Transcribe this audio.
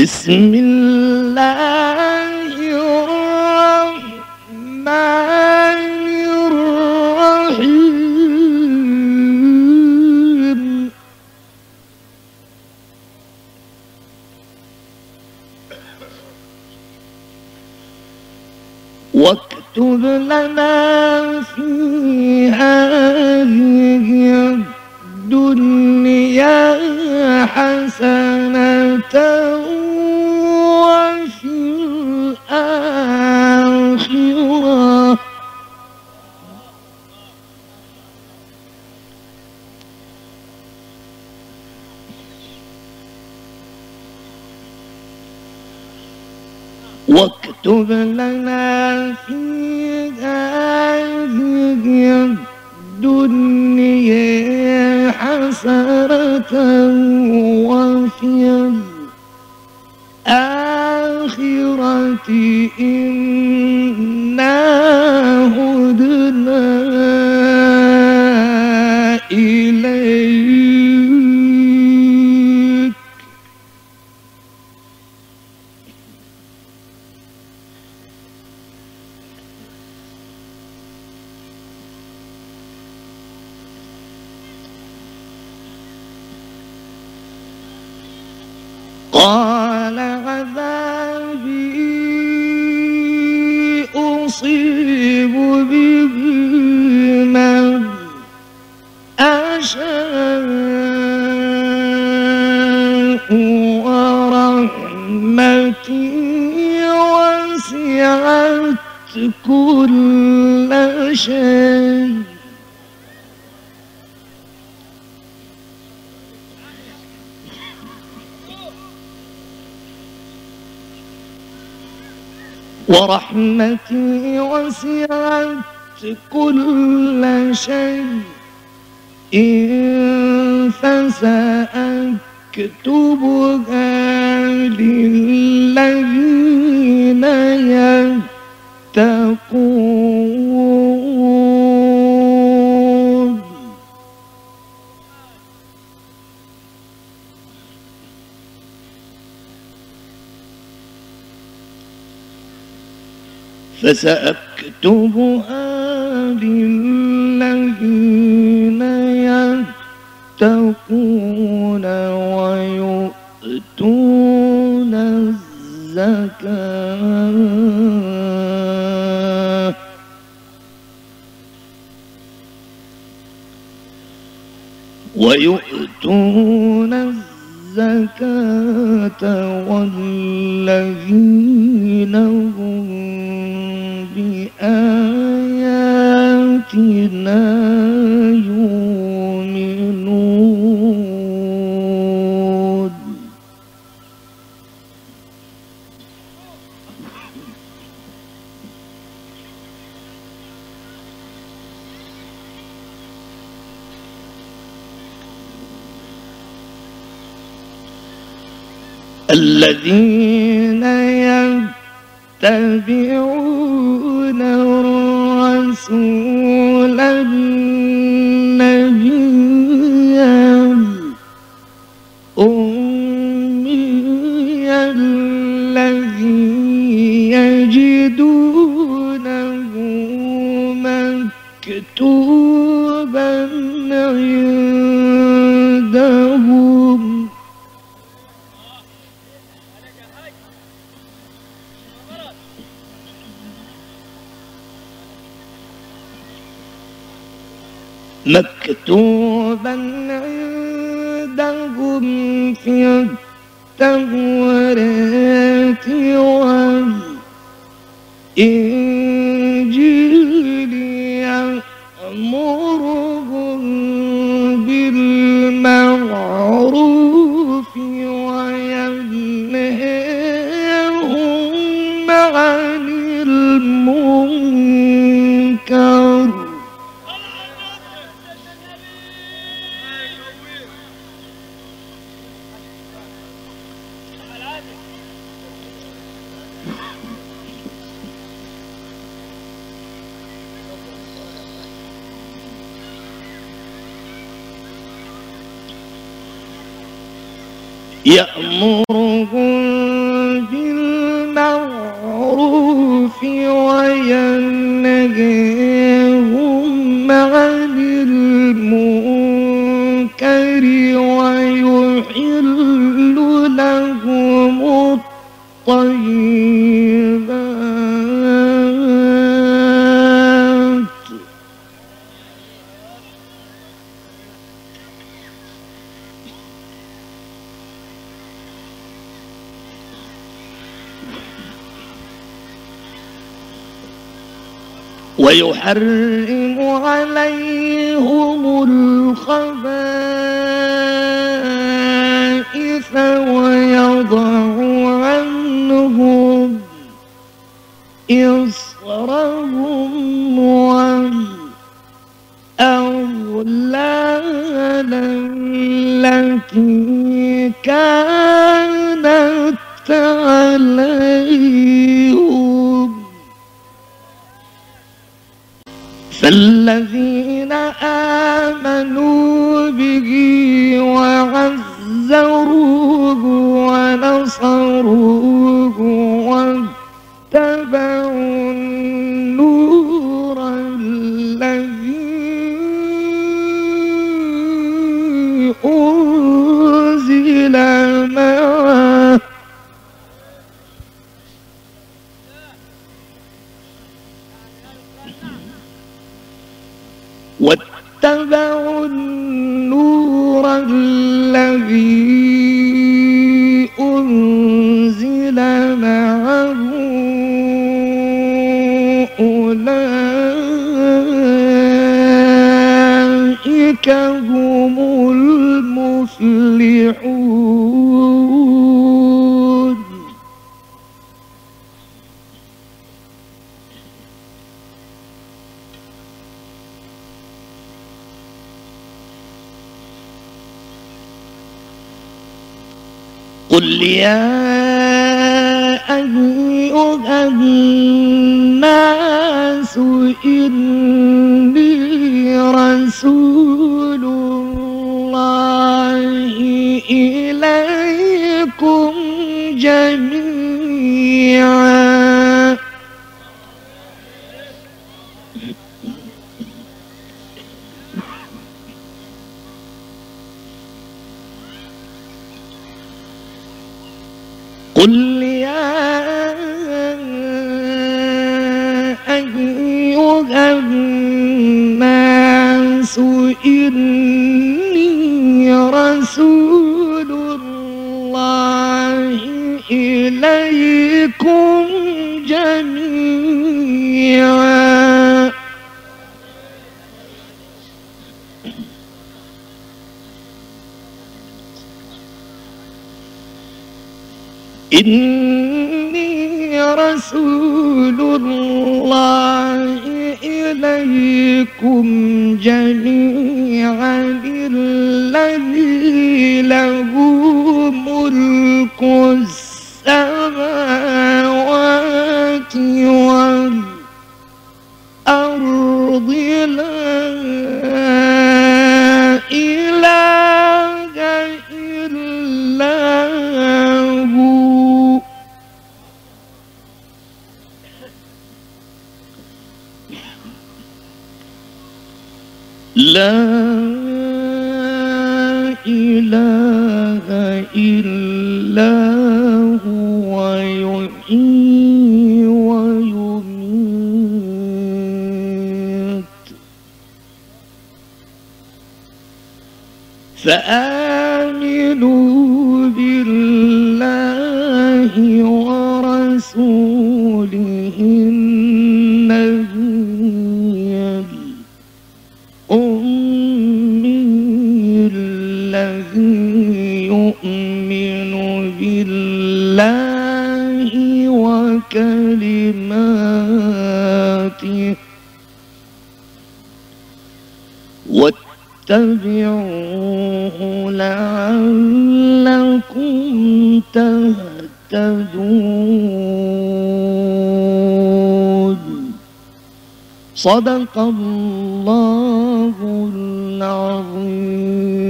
بسم الله الرحمن الرحيم واكتب لنا في هذه الدنيا حسنة وفي الآخرة واكتب لنا في هذه الدنيا حسنة وفي الآخرة إنا هدنا إليك قال عذابي أصيب به من أشاء ورحمتي وسعت كل شيء ورحمتي وسعت كل شيء فسأكتبها للذين يتقون فسأكتبها للذين يتقون ويؤتون الزكاة والذين هم بآياتنا يؤمنون الذين يتبعون الرسول النبي الأمي الذي يجدونه مكتوبا عندهم في التوراة والإنجيل يأمرهم بالمعروف وينهاهم عن المنكر يأمرهم ويحرم عليهم الخبائث ويضع عنهم إصرهم والأغلال التي كانت عليهم. فالذين آمنوا به وعزروه ونصروه واتبعوا النور الذي أنزل معه واتبعوا النور الذي أنزل معه أولئك هم المفلحون. قل يا أيها الناس إني رسول الله إليكم جميعا قل يا أيها الناس إني رسول الله إليكم جميعا إني رسول الله إليكم جميعا الذي له ملك السماوات والأرض لا إله إلا هو لا إله إلا هو يحيي ويميت فآمنوا بالله ورسوله النبي الأمي الذي يؤمن بالله وكلماته واتبعوه لعلكم تهتدون. صدق الله العظيم.